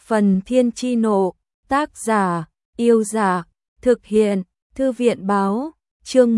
Phần Thiên Chi Nộ, tác giả, Yêu Giả, thực hiện, Thư viện Báo, chương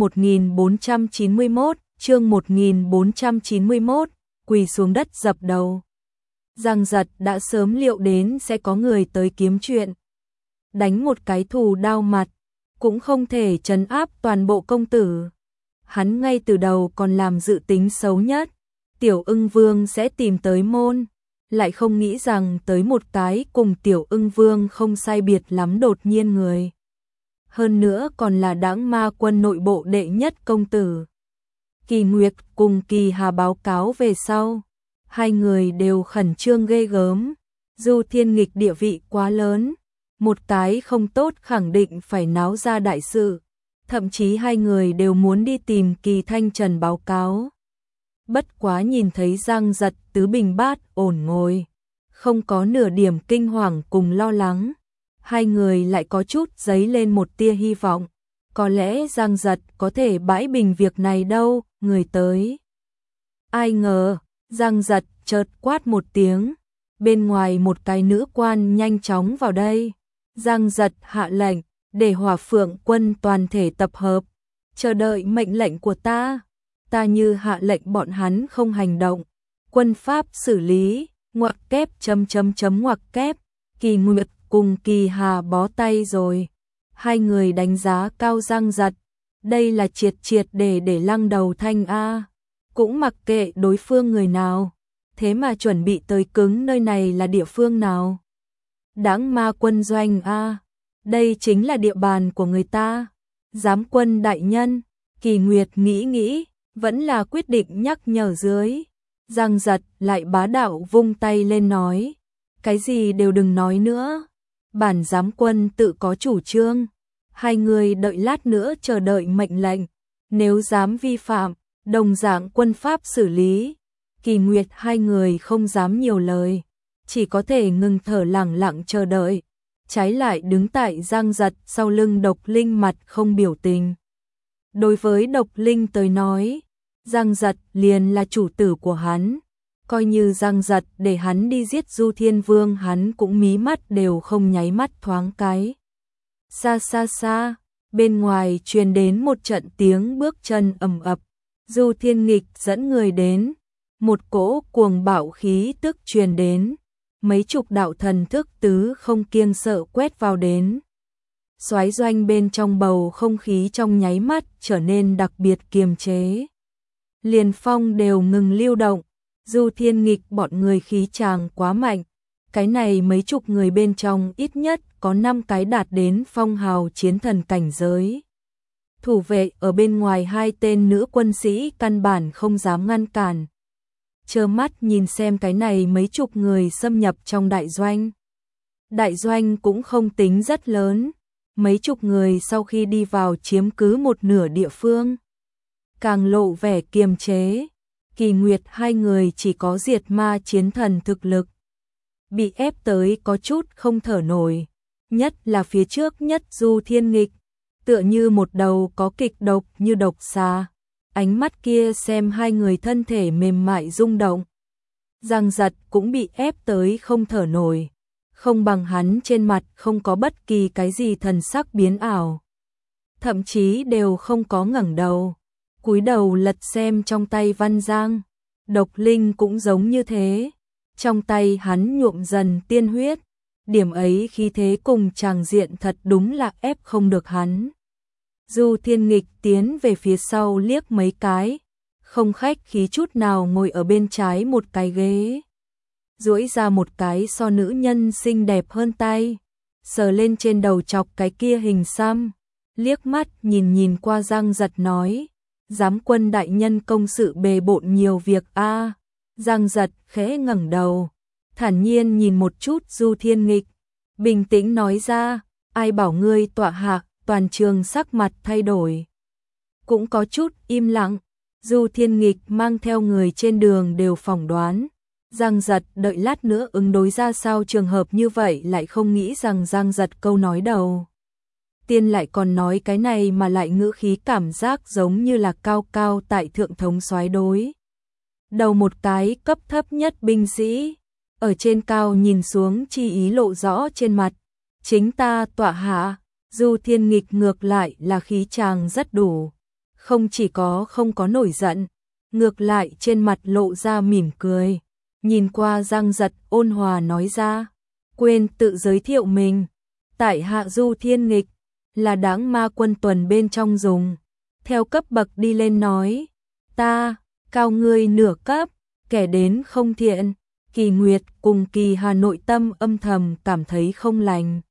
1491, quỳ xuống đất dập đầu. Giang Giật đã sớm liệu đến sẽ có người tới kiếm chuyện. Đánh một cái thù đao mặt, cũng không thể trấn áp toàn bộ công tử. Hắn ngay từ đầu còn làm dự tính xấu nhất, Tiểu Ưng Vương sẽ tìm tới môn, lại không nghĩ rằng tới một cái cùng Tiểu Ưng Vương không sai biệt lắm đột nhiên người. Hơn nữa còn là Đãng Ma Quân nội bộ đệ nhất công tử. Kỳ Nguyệt cùng Kỳ Hà báo cáo về sau, hai người đều khẩn trương ghê gớm. Du Thiên Nghịch địa vị quá lớn, một cái không tốt khẳng định phải náo ra đại sự. Thậm chí hai người đều muốn đi tìm Kỳ Thanh Trần báo cáo. Bất quá nhìn thấy Giang Giật tứ bình bát ổn ngồi, không có nửa điểm kinh hoàng cùng lo lắng, hai người lại có chút dấy lên một tia hy vọng. Có lẽ Giang Giật có thể bãi bình việc này đâu, người tới. Ai ngờ, Giang Giật chợt quát một tiếng, bên ngoài một cái nữ quan nhanh chóng vào đây. Giang Giật hạ lệnh, để Hỏa Phượng quân toàn thể tập hợp, chờ đợi mệnh lệnh của ta. Ta như hạ lệnh bọn hắn không hành động, quân pháp xử lý, ngoặc kép ngoặc kép. Kỳ Nguyệt cùng Kỳ Hà bó tay rồi. Hai người đánh giá cao Giang Giật, đây là triệt để lăng đầu thanh a. Cũng mặc kệ đối phương người nào, thế mà chuẩn bị tới cứng nơi này là địa phương nào? Đãng Ma Quân doanh a, đây chính là địa bàn của người ta. Giám quân đại nhân, Kỳ Nguyệt nghĩ, vẫn là quyết định nhắc nhở dưới. Giang Giật lại bá đạo vung tay lên nói, cái gì đều đừng nói nữa, bản giám quân tự có chủ trương, hai người đợi lát nữa chờ đợi mệnh lệnh, nếu dám vi phạm, đồng dạng quân pháp xử lý. Kỳ Nguyệt hai người không dám nhiều lời, chỉ có thể ngừng thở lặng lặng chờ đợi, trái lại đứng tại Giang Giật sau lưng Độc Linh mặt không biểu tình. Đối với Độc Linh tới nói, Giang Giật liền là chủ tử của hắn, coi như Giang Giật để hắn đi giết Du Thiên Vương hắn cũng mí mắt đều không nháy mắt thoáng cái. Xa, bên ngoài truyền đến một trận tiếng bước chân ầm ập, Du Thiên Nghịch dẫn người đến, một cỗ cuồng bạo khí tức truyền đến, mấy chục đạo thần thức tứ không kiêng sợ quét vào đến. Soái doanh bên trong bầu không khí trong nháy mắt trở nên đặc biệt kiềm chế. Liền phong đều ngừng lưu động, Du Thiên Nghịch bọn người khí tràng quá mạnh, cái này mấy chục người bên trong ít nhất có 5 cái đạt đến phong hào chiến thần cảnh giới. Thủ vệ ở bên ngoài hai tên nữ quân sĩ căn bản không dám ngăn cản. Trơ mắt nhìn xem cái này mấy chục người xâm nhập trong đại doanh. Đại doanh cũng không tính rất lớn, mấy chục người sau khi đi vào chiếm cứ một nửa địa phương, càng lộ vẻ kiềm chế. Kỳ Nguyệt hai người chỉ có diệt ma chiến thần thực lực, bị ép tới có chút không thở nổi, nhất là phía trước nhất Du Thiên Nghịch, tựa như một đầu có kịch độc như độc xà, ánh mắt kia xem hai người thân thể mềm mại rung động. Giang Giật cũng bị ép tới không thở nổi, không bằng hắn trên mặt không có bất kỳ cái gì thần sắc biến ảo, thậm chí đều không có ngẩng đầu, cúi đầu lật xem trong tay văn giang. Độc Linh cũng giống như thế, trong tay hắn nhuộm dần tiên huyết, điểm ấy khí thế cùng tràng diện thật đúng là ép không được hắn. Du Thiên Nghịch tiến về phía sau liếc mấy cái, không khách khí chút nào ngồi ở bên trái một cái ghế, duỗi ra một cái so nữ nhân xinh đẹp hơn tay, sờ lên trên đầu chọc cái kia hình xăm, liếc mắt nhìn qua Giang Giật nói, giám quân đại nhân công sự bề bộn nhiều việc a. Giang Giật khẽ ngẩng đầu, thản nhiên nhìn một chút Du Thiên Nghịch, bình tĩnh nói ra, ai bảo ngươi tọa hạ. Toàn trường sắc mặt thay đổi, cũng có chút im lặng. Du Thiên Nghịch mang theo người trên đường đều phỏng đoán Giang Giật đợi lát nữa ứng đối ra sao trường hợp như vậy, lại không nghĩ rằng Giang Giật câu nói đầu tiên lại còn nói cái này mà lại ngữ khí cảm giác giống như là cao cao tại thượng thống soái đối đầu một cái cấp thấp nhất binh sĩ. ở trên cao nhìn xuống chi ý lộ rõ trên mặt. Chính ta tọa hạ, Du Thiên Nghịch ngược lại là khí chàng rất đủ. Không chỉ không có nổi giận, ngược lại trên mặt lộ ra mỉm cười. Nhìn qua Giang Giật ôn hòa nói ra, quên tự giới thiệu mình. Tại hạ Du Thiên Nghịch, là Đãng Ma Quân tuần bên trong dùng. Theo cấp bậc đi lên nói, ta, cao ngươi nửa cấp, kẻ đến không thiện. Kỳ Nguyệt cùng Kỳ Hà nội tâm âm thầm cảm thấy không lành.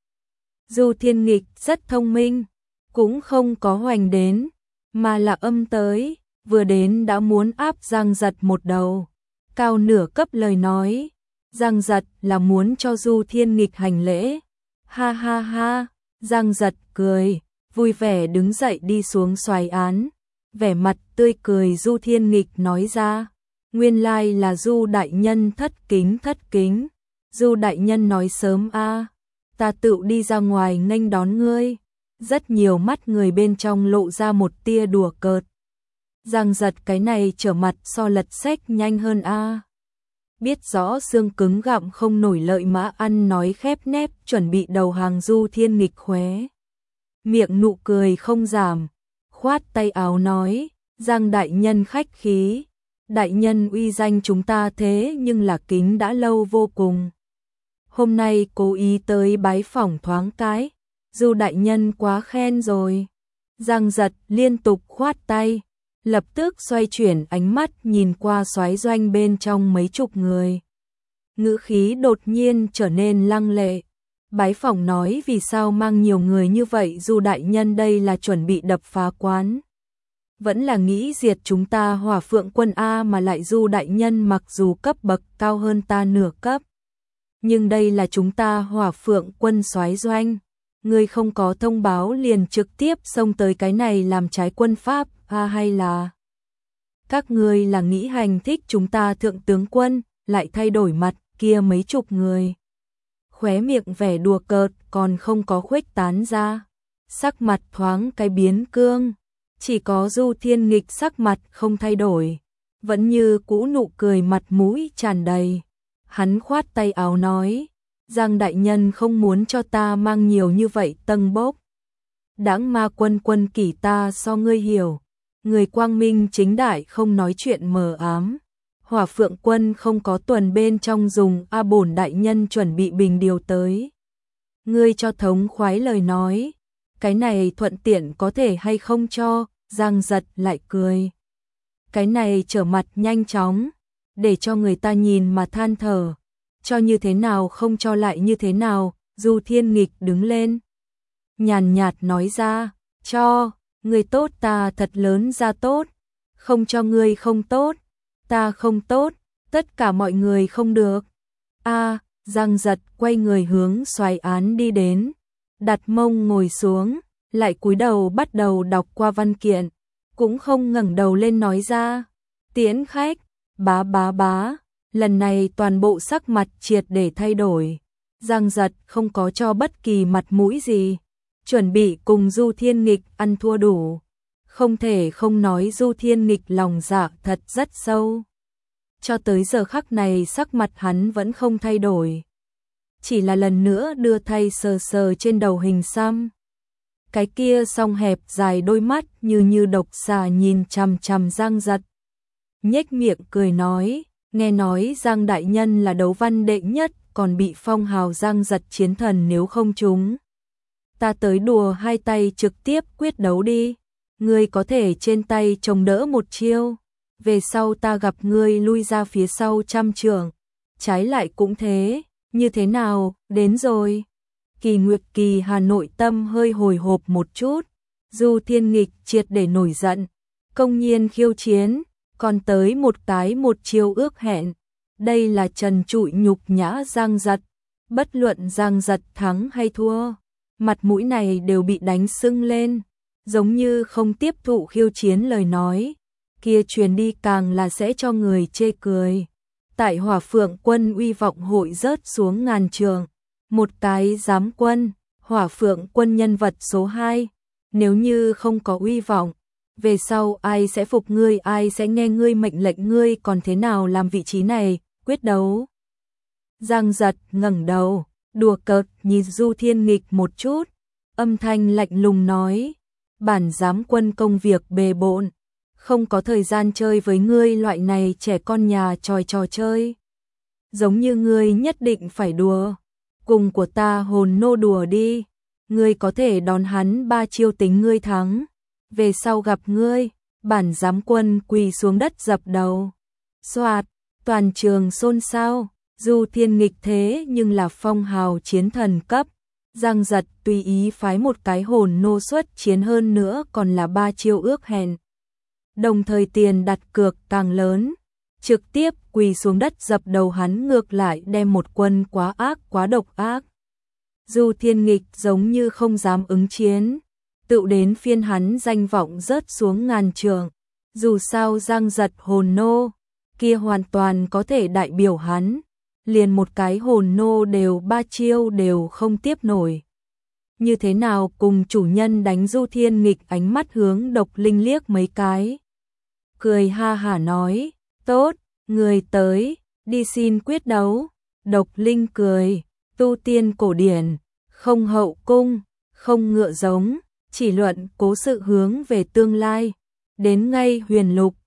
Du Thiên Nghịch rất thông minh, cũng không có hoành đến, mà là âm tới, vừa đến đã muốn áp Giang Giật một đầu. Cao nửa cấp lời nói, Giang Giật là muốn cho Du Thiên Nghịch hành lễ. Ha ha ha, Giang Giật cười, vui vẻ đứng dậy đi xuống xoài án. Vẻ mặt tươi cười Du Thiên Nghịch nói ra, nguyên lai là Du đại nhân thất kính. Du đại nhân nói sớm a, ta tự đi ra ngoài nghênh đón ngươi. Rất nhiều mắt người bên trong lộ ra một tia đùa cợt. Giang Giật cái này trở mặt so lật sách nhanh hơn a. Biết rõ xương cứng gặm không nổi lợi mã ăn nói khép nép chuẩn bị đầu hàng Du Thiên Nghịch khóe. Miệng nụ cười không giảm, khoát tay áo nói, Giang đại nhân khách khí. Đại nhân uy danh chúng ta thế nhưng là kính đã lâu vô cùng. Hôm nay cố ý tới bái phỏng thoáng cái, Du đại nhân quá khen rồi. Giang Giật liên tục khoát tay, lập tức xoay chuyển ánh mắt nhìn qua soái doanh bên trong mấy chục người. Ngữ khí đột nhiên trở nên lăng lệ. Bái phỏng nói vì sao mang nhiều người như vậy, Du đại nhân đây là chuẩn bị đập phá quán. Vẫn là nghĩ diệt chúng ta Hỏa Phượng quân A mà lại Du đại nhân mặc dù cấp bậc cao hơn ta nửa cấp. Nhưng đây là chúng ta Hỏa Phượng quân soái doanh. Ngươi không có thông báo liền trực tiếp xông tới cái này làm trái quân pháp hay là các ngươi là nghĩ hành thích chúng ta thượng tướng quân, lại thay đổi mặt kia mấy chục người. Khóe miệng vẻ đùa cợt còn không có khuếch tán ra, sắc mặt thoáng cái biến cương, chỉ có Du Thiên Nghịch sắc mặt không thay đổi, vẫn như cũ nụ cười mặt mũi tràn đầy. Hắn khoát tay áo nói, Giang đại nhân không muốn cho ta mang nhiều như vậy tầng bốc. Đãng Ma quân kỷ ta so ngươi hiểu, người quang minh chính đại không nói chuyện mờ ám. Hỏa Phượng quân không có tuần bên trong dùng bổn đại nhân chuẩn bị bình điều tới. Ngươi cho thống khoái lời nói, cái này thuận tiện có thể hay không cho. Giang Giật lại cười. Cái này trở mặt nhanh chóng, để cho người ta nhìn mà than thở. Cho như thế nào không cho lại như thế nào. Du Thiên Nghịch đứng lên, nhàn nhạt nói ra, cho, người tốt ta thật lớn ra tốt, không cho ngươi không tốt, ta không tốt, tất cả mọi người không được. Giang Giật quay người hướng soái án đi đến, đặt mông ngồi xuống, lại cúi đầu bắt đầu đọc qua văn kiện, cũng không ngẩng đầu lên nói ra, tiễn khách, bá. Lần này toàn bộ sắc mặt triệt để thay đổi. Giang Giật không có cho bất kỳ mặt mũi gì, chuẩn bị cùng Du Thiên Nghịch ăn thua đủ. Không thể không nói Du Thiên Nghịch lòng dạ thật rất sâu. Cho tới giờ khắc này sắc mặt hắn vẫn không thay đổi, chỉ là lần nữa đưa tay sờ sờ trên đầu hình xăm. Cái kia song hẹp dài đôi mắt như độc xà nhìn chằm chằm Giang Giật. Nhếch miệng cười nói, nghe nói Giang đại nhân là đấu văn đệ nhất, còn bị phong hào Giang Giật chiến thần nếu không trúng. Ta tới đùa hai tay trực tiếp quyết đấu đi, ngươi có thể trên tay chống đỡ một chiêu, về sau ta gặp ngươi lui ra phía sau trăm trượng, trái lại cũng thế, như thế nào, đến rồi. Kỳ Nguyệt Kỳ Hà nội tâm hơi hồi hộp một chút, Du Thiên Nghịch triệt để nổi giận, công nhiên khiêu chiến, còn tới một chiêu ước hẹn. Đây là trần trụi nhục nhã Giang Giật, bất luận Giang Giật thắng hay thua, mặt mũi này đều bị đánh sưng lên, giống như không tiếp thụ khiêu chiến lời nói, kia truyền đi càng là sẽ cho người chê cười. Tại Hỏa Phượng quân uy vọng hội rớt xuống ngàn trường, một cái giám quân, Hỏa Phượng quân nhân vật số 2, nếu như không có uy vọng, về sau ai sẽ phục ngươi, ai sẽ nghe ngươi mệnh lệnh, ngươi còn thế nào làm vị trí này, quyết đấu. Giang Giật ngẩng đầu, đùa cợt nhìn Du Thiên Nghịch một chút, âm thanh lạnh lùng nói, bản giám quân công việc bề bộn, không có thời gian chơi với ngươi loại này trẻ con nhà trò chơi. Giống như ngươi nhất định phải đùa, cùng của ta hồn nô đùa đi, ngươi có thể đón hắn 3 chiêu tính ngươi thắng, về sau gặp ngươi, bản giám quân quỳ xuống đất dập đầu. Soạt, toàn trường xôn xao, Du Thiên Nghịch thế nhưng là phong hào chiến thần cấp. Giang Giật tùy ý phái một cái hồn nô xuất chiến hơn nữa còn là 3 chiêu ước hẹn. Đồng thời tiền đặt cược càng lớn, trực tiếp quỳ xuống đất dập đầu hắn ngược lại đem một quân quá ác quá độc ác. Du Thiên Nghịch giống như không dám ứng chiến, tự đến phiên hắn danh vọng rớt xuống ngàn trường. Dù sao Giang Giật hồn nô, kia hoàn toàn có thể đại biểu hắn, liền một cái hồn nô đều 3 chiêu đều không tiếp nổi. Như thế nào cùng chủ nhân đánh? Du Thiên Nghịch ánh mắt hướng Độc Linh liếc mấy cái, cười ha hả nói, tốt, người tới, đi xin quyết đấu. Độc Linh cười, tu tiên cổ điển, không hậu cung, không ngựa giống, chỉ luận cố sự hướng về tương lai, đến ngay huyền lục,